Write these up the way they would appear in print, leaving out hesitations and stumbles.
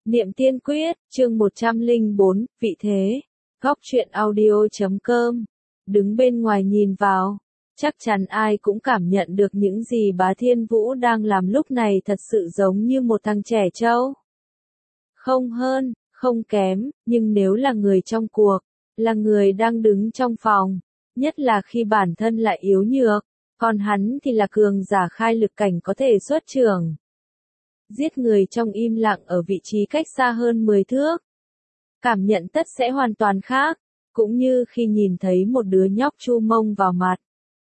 Niệm Tiên Quyết, chương 104, vị thế. Góc truyện audio.com. Đứng bên ngoài nhìn vào, chắc chắn ai cũng cảm nhận được những gì Bá Thiên Vũ đang làm lúc này thật sự giống như một thằng trẻ trâu. Không hơn, không kém, nhưng nếu là người trong cuộc, là người đang đứng trong phòng, nhất là khi bản thân lại yếu nhược, còn hắn thì là cường giả khai lực cảnh có thể xuất trường. Giết người trong im lặng ở vị trí cách xa hơn 10 thước. Cảm nhận tất sẽ hoàn toàn khác, cũng như khi nhìn thấy một đứa nhóc chu mông vào mặt.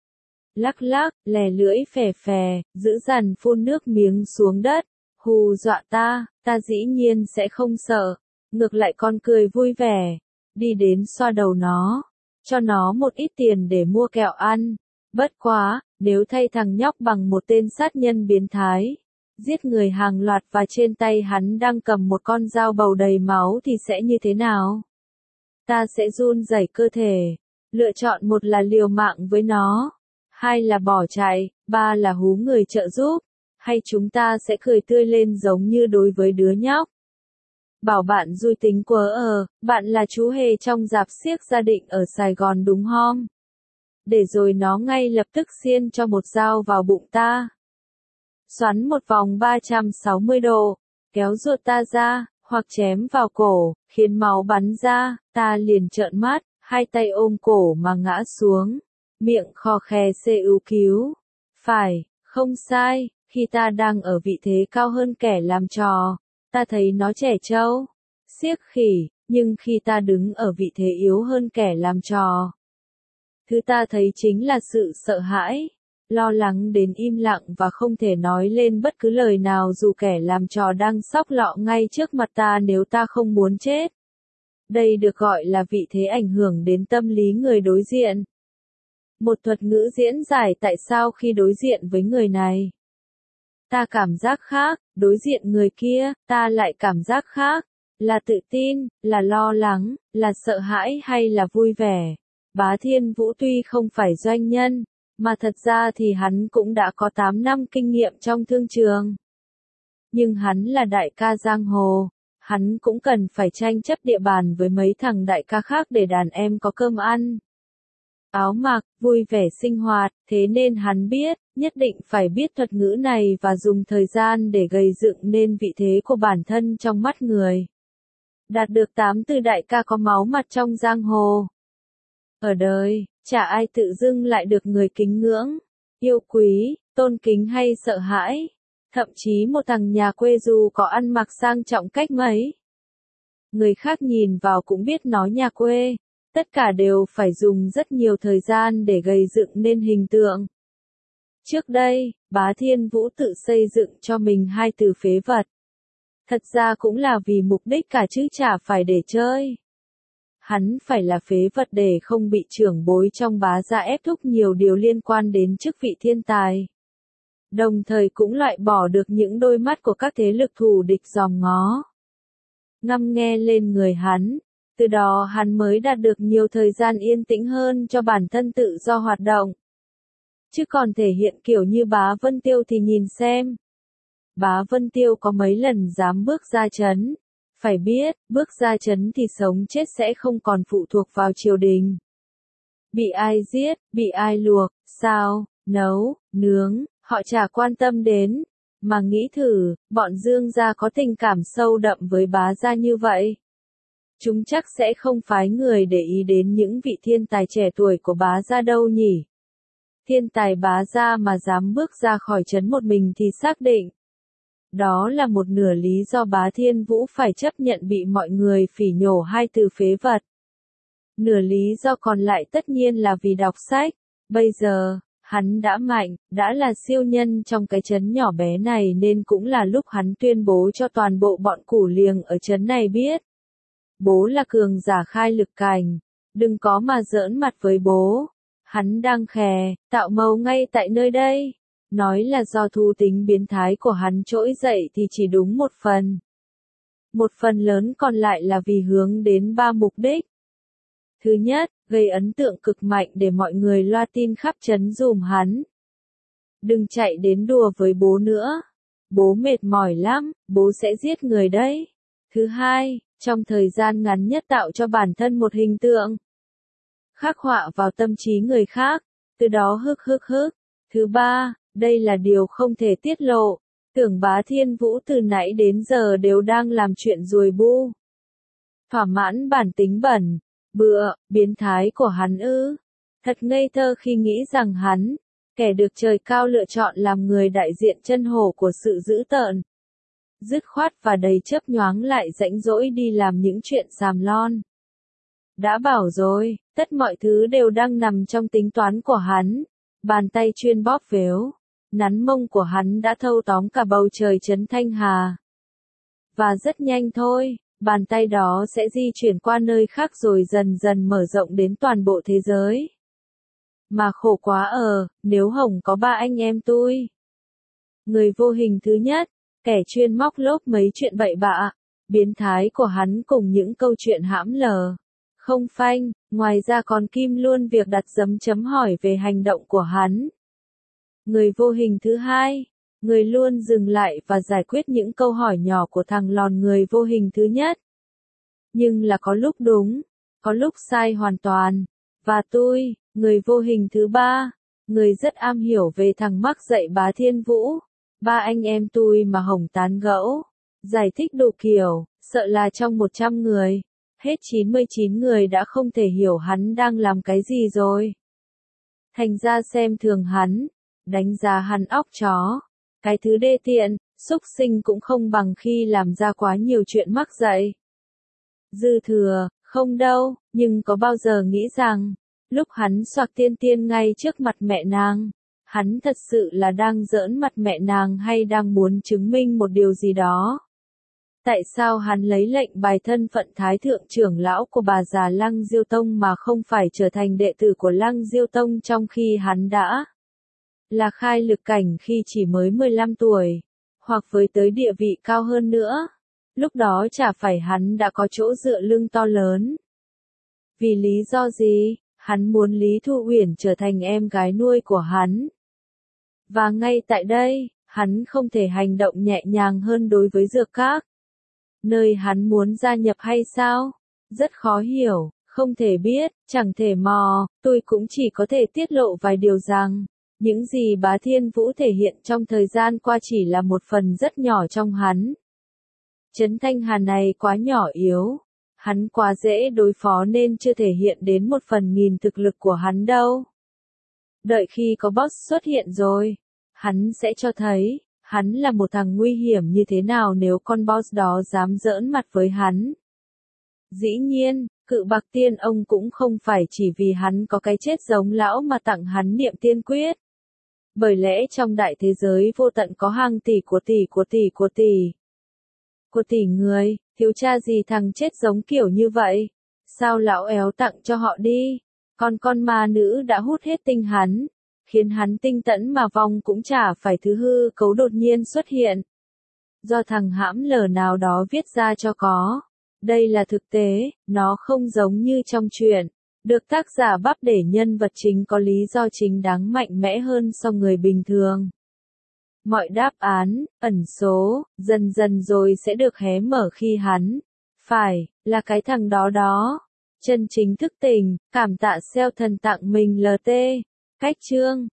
Lắc lắc, lè lưỡi phè phè, dữ dằn phun nước miếng xuống đất, hù dọa ta dĩ nhiên sẽ không sợ, ngược lại còn cười vui vẻ, đi đến xoa đầu nó, cho nó một ít tiền để mua kẹo ăn. Bất quá, nếu thay thằng nhóc bằng một tên sát nhân biến thái, giết người hàng loạt và trên tay hắn đang cầm một con dao bầu đầy máu thì sẽ như thế nào? Ta sẽ run rẩy cơ thể, lựa chọn một là liều mạng với nó, hai là bỏ chạy, ba là hú người trợ giúp, hay chúng ta sẽ cười tươi lên giống như đối với đứa nhóc. Bảo bạn vui tính quớ bạn là chú hề trong rạp xiếc gia định ở Sài Gòn đúng không? Để rồi nó ngay lập tức xiên cho một dao vào bụng ta. Xoắn một vòng 360 độ, kéo ruột ta ra, hoặc chém vào cổ, khiến máu bắn ra, ta liền trợn mắt, hai tay ôm cổ mà ngã xuống, miệng khò khè ưu cứu. Phải, không sai, khi ta đang ở vị thế cao hơn kẻ làm trò, ta thấy nó trẻ trâu, xiếc khỉ, nhưng khi ta đứng ở vị thế yếu hơn kẻ làm trò, thứ ta thấy chính là sự sợ hãi, lo lắng đến im lặng và không thể nói lên bất cứ lời nào dù kẻ làm trò đang xóc lọ ngay trước mặt ta nếu ta không muốn chết. Đây được gọi là vị thế ảnh hưởng đến tâm lý người đối diện. Một thuật ngữ diễn giải tại sao khi đối diện với người này, ta cảm giác khác, đối diện người kia, ta lại cảm giác khác, là tự tin, là lo lắng, là sợ hãi hay là vui vẻ. Bá Thiên Vũ tuy không phải doanh nhân, mà thật ra thì hắn cũng đã có 8 năm kinh nghiệm trong thương trường. Nhưng hắn là đại ca giang hồ, hắn cũng cần phải tranh chấp địa bàn với mấy thằng đại ca khác để đàn em có cơm ăn. Áo mặc, vui vẻ sinh hoạt, thế nên hắn biết, nhất định phải biết thuật ngữ này và dùng thời gian để gây dựng nên vị thế của bản thân trong mắt người. Đạt được 8 từ đại ca có máu mặt trong giang hồ. Ở đời, chả ai tự dưng lại được người kính ngưỡng, yêu quý, tôn kính hay sợ hãi. Thậm chí một thằng nhà quê dù có ăn mặc sang trọng cách mấy, người khác nhìn vào cũng biết nó nhà quê. Tất cả đều phải dùng rất nhiều thời gian để gây dựng nên hình tượng. Trước đây, Bá Thiên Vũ tự xây dựng cho mình hai từ phế vật. Thật ra cũng là vì mục đích cả chứ chả phải để chơi. Hắn phải là phế vật để không bị trưởng bối trong Bá gia ép thúc nhiều điều liên quan đến chức vị thiên tài. Đồng thời cũng loại bỏ được những đôi mắt của các thế lực thù địch dòm ngó. Ngâm nghe lên người hắn, từ đó hắn mới đạt được nhiều thời gian yên tĩnh hơn cho bản thân tự do hoạt động. Chứ còn thể hiện kiểu như Bá Vân Tiêu thì nhìn xem. Bá Vân Tiêu có mấy lần dám bước ra trấn. Phải biết, bước ra trấn thì sống chết sẽ không còn phụ thuộc vào triều đình. Bị ai giết, bị ai luộc, sao, nấu, nướng, họ chả quan tâm đến. Mà nghĩ thử, bọn Dương gia có tình cảm sâu đậm với Bá gia như vậy. Chúng chắc sẽ không phái người để ý đến những vị thiên tài trẻ tuổi của Bá gia đâu nhỉ. Thiên tài Bá gia mà dám bước ra khỏi trấn một mình thì xác định. Đó là một nửa lý do Bá Thiên Vũ phải chấp nhận bị mọi người phỉ nhổ hai từ phế vật. Nửa lý do còn lại tất nhiên là vì đọc sách. Bây giờ, hắn đã mạnh, đã là siêu nhân trong cái trấn nhỏ bé này nên cũng là lúc hắn tuyên bố cho toàn bộ bọn củ liềng ở trấn này biết. Bố là cường giả khai lực cảnh, đừng có mà giỡn mặt với bố. Hắn đang khè, tạo màu ngay tại nơi đây. Nói là do thú tính biến thái của hắn trỗi dậy thì chỉ đúng một phần. Một phần lớn còn lại là vì hướng đến 3 mục đích. Thứ nhất, gây ấn tượng cực mạnh để mọi người loa tin khắp trấn dùm hắn. Đừng chạy đến đùa với bố nữa. Bố mệt mỏi lắm, bố sẽ giết người đấy. Thứ hai, trong thời gian ngắn nhất tạo cho bản thân một hình tượng, khắc họa vào tâm trí người khác, từ đó hức. Thứ ba, đây là điều không thể tiết lộ, Tưởng Bá Thiên Vũ từ nãy đến giờ đều đang làm chuyện ruồi bu. Thỏa mãn bản tính bẩn, bựa, biến thái của hắn ư. Thật ngây thơ khi nghĩ rằng hắn, kẻ được trời cao lựa chọn làm người đại diện chân hổ của sự dữ tợn, dứt khoát và đầy chớp nhoáng lại rãnh rỗi đi làm những chuyện xàm lon. Đã bảo rồi, tất mọi thứ đều đang nằm trong tính toán của hắn. Bàn tay chuyên bóp véo, nắn mông của hắn đã thâu tóm cả bầu trời trấn Thanh Hà. Và rất nhanh thôi, bàn tay đó sẽ di chuyển qua nơi khác rồi dần dần mở rộng đến toàn bộ thế giới. Mà khổ quá nếu Hồng có ba anh em tôi. Người vô hình thứ nhất, kẻ chuyên móc lốp mấy chuyện bậy bạ, biến thái của hắn cùng những câu chuyện hãm lờ, không phanh, ngoài ra còn kim luôn việc đặt dấu chấm hỏi về hành động của hắn. Người vô hình thứ hai, người luôn dừng lại và giải quyết những câu hỏi nhỏ của thằng lòn người vô hình thứ nhất. Nhưng là có lúc đúng, có lúc sai hoàn toàn. Và tôi, người vô hình thứ ba, người rất am hiểu về thằng mắc dạy Bá Thiên Vũ. Ba anh em tôi mà Hồng tán gẫu, giải thích đủ kiểu, sợ là trong 100 người, hết 99 người đã không thể hiểu hắn đang làm cái gì rồi. Thành ra xem thường hắn, đánh giá hắn óc chó, cái thứ đê tiện, xúc sinh cũng không bằng khi làm ra quá nhiều chuyện mắc dạy. Dư thừa, không đâu, nhưng có bao giờ nghĩ rằng, lúc hắn xoạc tiên tiên ngay trước mặt mẹ nàng, hắn thật sự là đang giỡn mặt mẹ nàng hay đang muốn chứng minh một điều gì đó? Tại sao hắn lấy lệnh bài thân phận Thái Thượng trưởng lão của bà già Lăng Diêu Tông mà không phải trở thành đệ tử của Lăng Diêu Tông trong khi hắn đã là khai lực cảnh khi chỉ mới 15 tuổi, hoặc với tới địa vị cao hơn nữa? Lúc đó chả phải hắn đã có chỗ dựa lưng to lớn? Vì lý do gì? Hắn muốn Lý Thu Uyển trở thành em gái nuôi của hắn. Và ngay tại đây, hắn không thể hành động nhẹ nhàng hơn đối với Dược Các, nơi hắn muốn gia nhập hay sao? Rất khó hiểu, không thể biết, chẳng thể mò, tôi cũng chỉ có thể tiết lộ vài điều rằng, những gì Bá Thiên Vũ thể hiện trong thời gian qua chỉ là một phần rất nhỏ trong hắn. Trấn Thanh Hà này quá nhỏ yếu, hắn quá dễ đối phó nên chưa thể hiện đến 1/1000 thực lực của hắn đâu. Đợi khi có boss xuất hiện rồi, hắn sẽ cho thấy, hắn là một thằng nguy hiểm như thế nào nếu con boss đó dám giỡn mặt với hắn. Dĩ nhiên, Cự Bạc Tiên ông cũng không phải chỉ vì hắn có cái chết giống lão mà tặng hắn niệm tiên quyết. Bởi lẽ trong đại thế giới vô tận có hàng tỷ của tỷ người, thiếu cha gì thằng chết giống kiểu như vậy. Sao lão éo tặng cho họ đi? Còn con ma nữ đã hút hết tinh hắn, khiến hắn tinh tẫn mà vong cũng chả phải thứ hư cấu đột nhiên xuất hiện. Do thằng hãm lờ nào đó viết ra cho có. Đây là thực tế, nó không giống như trong truyện, được tác giả bắp để nhân vật chính có lý do chính đáng mạnh mẽ hơn so người bình thường. Mọi đáp án, ẩn số, dần dần rồi sẽ được hé mở khi hắn, phải, là cái thằng đó. Chân chính thức tỉnh, cảm tạ SEO thần tặng mình LT. Cách chương